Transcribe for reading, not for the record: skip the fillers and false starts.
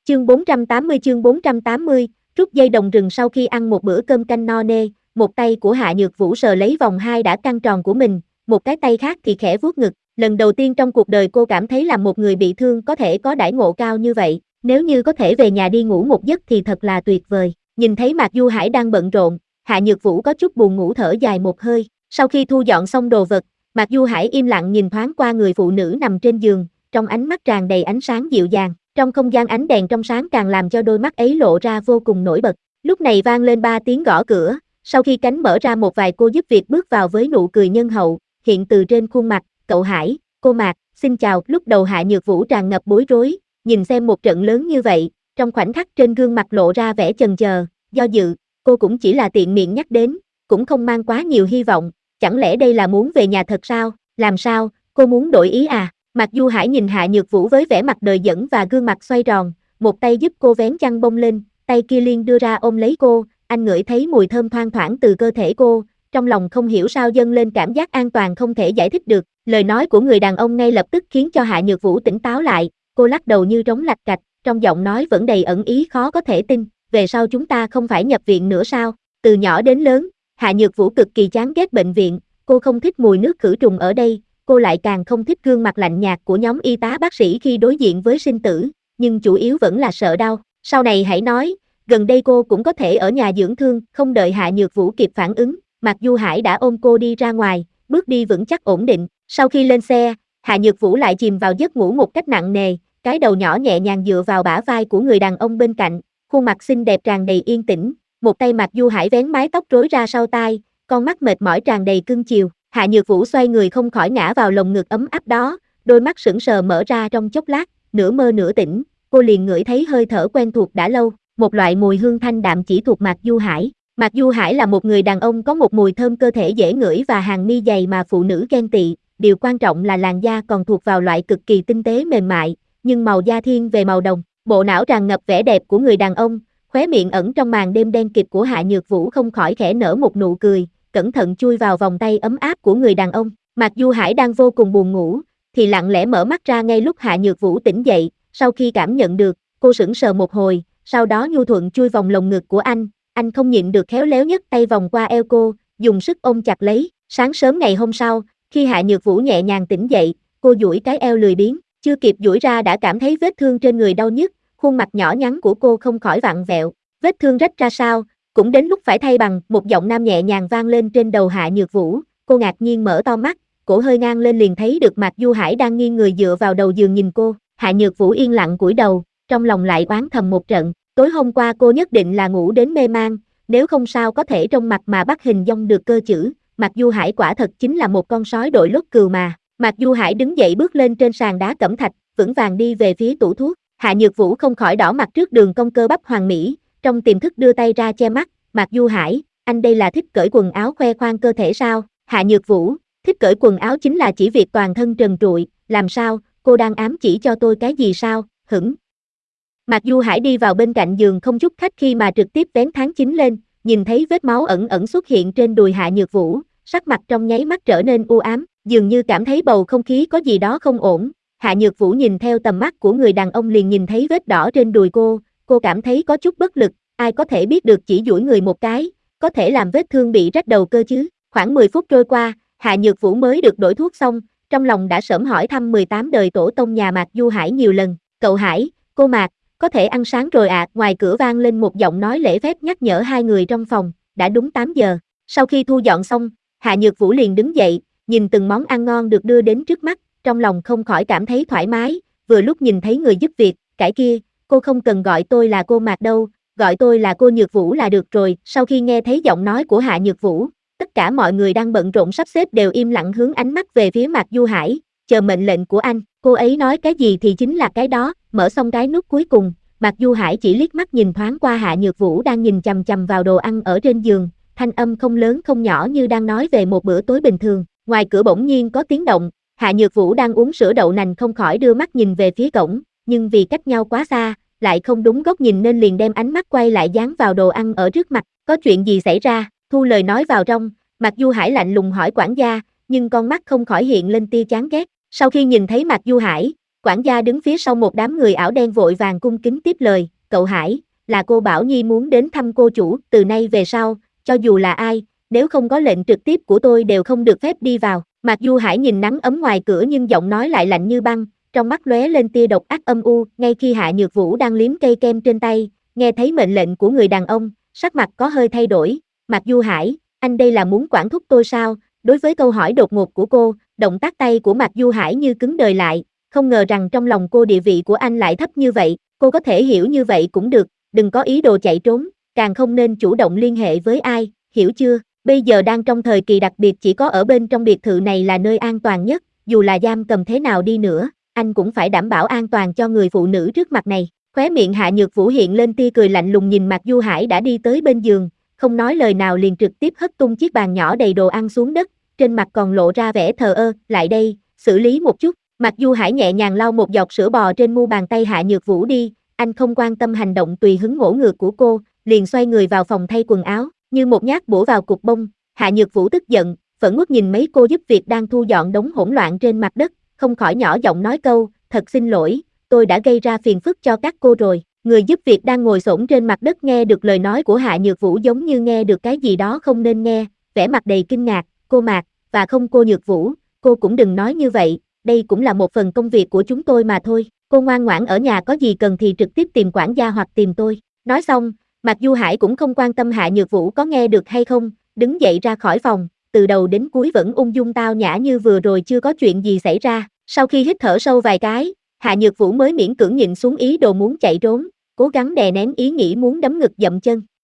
Chương 480, rút dây đồng rừng. Sau khi ăn một bữa cơm canh no nê, một tay của Hạ Nhược Vũ sờ lấy vòng hai đã căng tròn của mình, một cái tay khác thì khẽ vuốt ngực. Lần đầu tiên trong cuộc đời cô cảm thấy là một người bị thương có thể có đãi ngộ cao như vậy, nếu như có thể về nhà đi ngủ một giấc thì thật là tuyệt vời. Nhìn thấy Mạc Du Hải đang bận rộn, Hạ Nhược Vũ có chút buồn ngủ thở dài một hơi. Sau khi thu dọn xong đồ vật, Mạc Du Hải im lặng nhìn thoáng qua người phụ nữ nằm trên giường, trong ánh mắt tràn đầy ánh sáng dịu dàng. Trong không gian ánh đèn trong sáng càng làm cho đôi mắt ấy lộ ra vô cùng nổi bật. Lúc này vang lên 3 tiếng gõ cửa, sau khi cánh mở ra một vài cô giúp việc bước vào với nụ cười nhân hậu, hiện từ trên khuôn mặt. Cậu Hải, cô Mạc, xin chào. Lúc đầu Hạ Nhược Vũ tràn ngập bối rối, nhìn xem một trận lớn như vậy, trong khoảnh khắc trên gương mặt lộ ra vẻ chần chờ, do dự. Cô cũng chỉ là tiện miệng nhắc đến, cũng không mang quá nhiều hy vọng. Chẳng lẽ đây là muốn về nhà thật sao? Làm sao, cô muốn đổi ý à? Mạc Du Hải nhìn Hạ Nhược Vũ với vẻ mặt đời dẫn và gương mặt xoay tròn, một tay giúp cô vén chăn bông lên, tay kia liền đưa ra ôm lấy cô. Anh ngửi thấy mùi thơm thoang thoảng từ cơ thể cô, trong lòng không hiểu sao dâng lên cảm giác an toàn không thể giải thích được. Lời nói của người đàn ông ngay lập tức khiến cho Hạ Nhược Vũ tỉnh táo lại, cô lắc đầu như trống lạch cạch, trong giọng nói vẫn đầy ẩn ý khó có thể tin. Về sau chúng ta không phải nhập viện nữa sao? Từ nhỏ đến lớn, Hạ Nhược Vũ cực kỳ chán ghét bệnh viện, cô không thích mùi nước khử trùng ở đây, cô lại càng không thích gương mặt lạnh nhạt của nhóm y tá bác sĩ khi đối diện với sinh tử, nhưng chủ yếu vẫn là sợ đau. Sau này hãy nói, gần đây cô cũng có thể ở nhà dưỡng thương. Không đợi Hạ Nhược Vũ kịp phản ứng, Mạc Du Hải đã ôm cô đi ra ngoài, bước đi vững chắc ổn định. Sau khi lên xe, Hạ Nhược Vũ lại chìm vào giấc ngủ một cách nặng nề, cái đầu nhỏ nhẹ nhàng dựa vào bả vai của người đàn ông bên cạnh, khuôn mặt xinh đẹp tràn đầy yên tĩnh, một tay Mạc Du Hải vén mái tóc rối ra sau tai, con mắt mệt mỏi tràn đầy cưng chiều. Hạ Nhược Vũ xoay người không khỏi ngã vào lồng ngực ấm áp đó, đôi mắt sững sờ mở ra trong chốc lát, nửa mơ nửa tỉnh, cô liền ngửi thấy hơi thở quen thuộc đã lâu, một loại mùi hương thanh đạm chỉ thuộc Mạc Du Hải. Mạc Du Hải là một người đàn ông có một mùi thơm cơ thể dễ ngửi và hàng mi dày mà phụ nữ ghen tị, điều quan trọng là làn da còn thuộc vào loại cực kỳ tinh tế mềm mại, nhưng màu da thiên về màu đồng. Bộ não tràn ngập vẻ đẹp của người đàn ông, khóe miệng ẩn trong màn đêm đen kịt của Hạ Nhược Vũ không khỏi khẽ nở một nụ cười, cẩn thận chui vào vòng tay ấm áp của người đàn ông. Mạc Du Hải đang vô cùng buồn ngủ, thì lặng lẽ mở mắt ra ngay lúc Hạ Nhược Vũ tỉnh dậy. Sau khi cảm nhận được, cô sững sờ một hồi, sau đó nhu thuận chui vòng lồng ngực của anh không nhịn được khéo léo nhấc tay vòng qua eo cô, dùng sức ôm chặt lấy. Sáng sớm ngày hôm sau, khi Hạ Nhược Vũ nhẹ nhàng tỉnh dậy, cô duỗi cái eo lười biếng, chưa kịp duỗi ra đã cảm thấy vết thương trên người đau nhức, khuôn mặt nhỏ nhắn của cô không khỏi vặn vẹo. Vết thương rách ra sao? Cũng đến lúc phải thay bằng. Một giọng nam nhẹ nhàng vang lên trên đầu Hạ Nhược Vũ. Cô ngạc nhiên mở to mắt, cổ hơi ngang lên liền thấy được Mạc Du Hải đang nghiêng người dựa vào đầu giường nhìn cô. Hạ Nhược Vũ yên lặng cúi đầu, trong lòng lại oán thầm một trận. Tối hôm qua cô nhất định là ngủ đến mê man, nếu không sao có thể trong mặt mà bắt hình dong được cơ chữ. Mạc Du Hải quả thật chính là một con sói đội lốt cừu mà. Mạc Du Hải đứng dậy bước lên trên sàn đá cẩm thạch, vững vàng đi về phía tủ thuốc. Hạ Nhược Vũ không khỏi đỏ mặt trước đường cong cơ bắp hoàn mỹ, trong tiềm thức đưa tay ra che mắt. Mạc Du Hải, anh đây là thích cởi quần áo khoe khoang cơ thể sao? Hạ Nhược Vũ, thích cởi quần áo chính là chỉ việc toàn thân trần trụi, làm sao, cô đang ám chỉ cho tôi cái gì sao? Hửng. Mạc Du Hải đi vào bên cạnh giường không chút khách khi mà trực tiếp vén tháng 9 lên, nhìn thấy vết máu ẩn ẩn xuất hiện trên đùi Hạ Nhược Vũ, sắc mặt trong nháy mắt trở nên u ám, dường như cảm thấy bầu không khí có gì đó không ổn. Hạ Nhược Vũ nhìn theo tầm mắt của người đàn ông liền nhìn thấy vết đỏ trên đùi cô cảm thấy có chút bất lực, ai có thể biết được chỉ duỗi người một cái, có thể làm vết thương bị rách đầu cơ chứ. Khoảng 10 phút trôi qua, Hạ Nhược Vũ mới được đổi thuốc xong, trong lòng đã sớm hỏi thăm 18 đời tổ tông nhà Mạc Du Hải nhiều lần. Cậu Hải, cô Mạc, có thể ăn sáng rồi ạ. Ngoài cửa vang lên một giọng nói lễ phép nhắc nhở hai người trong phòng, đã đúng 8 giờ. Sau khi thu dọn xong, Hạ Nhược Vũ liền đứng dậy, nhìn từng món ăn ngon được đưa đến trước mắt, trong lòng không khỏi cảm thấy thoải mái, vừa lúc nhìn thấy người giúp việc, cái kia, cô không cần gọi tôi là cô Mạc đâu, gọi tôi là cô Nhược Vũ là được rồi. Sau khi nghe thấy giọng nói của Hạ Nhược Vũ, tất cả mọi người đang bận rộn sắp xếp đều im lặng hướng ánh mắt về phía Mạc Du Hải, chờ mệnh lệnh của anh. Cô ấy nói cái gì thì chính là cái đó. Mở xong cái nút cuối cùng, Mạc Du Hải chỉ liếc mắt nhìn thoáng qua Hạ Nhược Vũ đang nhìn chằm chằm vào đồ ăn ở trên giường, thanh âm không lớn không nhỏ như đang nói về một bữa tối bình thường. Ngoài cửa bỗng nhiên có tiếng động, Hạ Nhược Vũ đang uống sữa đậu nành không khỏi đưa mắt nhìn về phía cổng, nhưng vì cách nhau quá xa, lại không đúng góc nhìn nên liền đem ánh mắt quay lại dán vào đồ ăn ở trước mặt. Có chuyện gì xảy ra? Thu lời nói vào trong, Mạc Du Hải lạnh lùng hỏi quản gia, nhưng con mắt không khỏi hiện lên tia chán ghét. Sau khi nhìn thấy Mạc Du Hải, Quản gia đứng phía sau một đám người ảo đen vội vàng cung kính tiếp lời, cậu Hải, là cô Bảo Nhi muốn đến thăm cô chủ, từ nay về sau, cho dù là ai, nếu không có lệnh trực tiếp của tôi đều không được phép đi vào. Mặc dù Hải nhìn nắng ấm ngoài cửa nhưng giọng nói lại lạnh như băng, trong mắt lóe lên tia độc ác âm u, ngay khi Hạ Nhược Vũ đang liếm cây kem trên tay, nghe thấy mệnh lệnh của người đàn ông, sắc mặt có hơi thay đổi. Mặc dù Hải, anh đây là muốn quản thúc tôi sao? Đối với câu hỏi đột ngột của cô, động tác tay của Mạc Du Hải như cứng đờ lại, không ngờ rằng trong lòng cô địa vị của anh lại thấp như vậy, cô có thể hiểu như vậy cũng được, đừng có ý đồ chạy trốn, càng không nên chủ động liên hệ với ai, hiểu chưa? Bây giờ đang trong thời kỳ đặc biệt, chỉ có ở bên trong biệt thự này là nơi an toàn nhất, dù là giam cầm thế nào đi nữa, anh cũng phải đảm bảo an toàn cho người phụ nữ trước mặt này. Khóe miệng Hạ Nhược Vũ hiện lên tia cười lạnh lùng nhìn Mạc Du Hải đã đi tới bên giường, không nói lời nào liền trực tiếp hất tung chiếc bàn nhỏ đầy đồ ăn xuống đất, trên mặt còn lộ ra vẻ thờ ơ, lại đây, xử lý một chút. Mạc Du Hải nhẹ nhàng lau một giọt sữa bò trên mu bàn tay Hạ Nhược Vũ đi, anh không quan tâm hành động tùy hứng ngỗ ngược của cô, liền xoay người vào phòng thay quần áo, như một nhát bổ vào cục bông. Hạ Nhược Vũ tức giận, phẫn uất nhìn mấy cô giúp việc đang thu dọn đống hỗn loạn trên mặt đất, không khỏi nhỏ giọng nói câu, thật xin lỗi, tôi đã gây ra phiền phức cho các cô rồi. Người giúp việc đang ngồi xổm trên mặt đất nghe được lời nói của Hạ Nhược Vũ giống như nghe được cái gì đó không nên nghe, vẻ mặt đầy kinh ngạc, cô Mạc, và không cô Nhược Vũ, cô cũng đừng nói như vậy, đây cũng là một phần công việc của chúng tôi mà thôi, cô ngoan ngoãn ở nhà, có gì cần thì trực tiếp tìm quản gia hoặc tìm tôi. Nói xong, Mạc Du Hải cũng không quan tâm Hạ Nhược Vũ có nghe được hay không, đứng dậy ra khỏi phòng, từ đầu đến cuối vẫn ung dung tao nhã như vừa rồi chưa có chuyện gì xảy ra. Sau khi hít thở sâu vài cái, Hạ Nhược Vũ mới miễn cưỡng nhịn xuống ý đồ muốn chạy trốn, cố gắng đè nén ý nghĩ muốn đấm ngực dậm chân.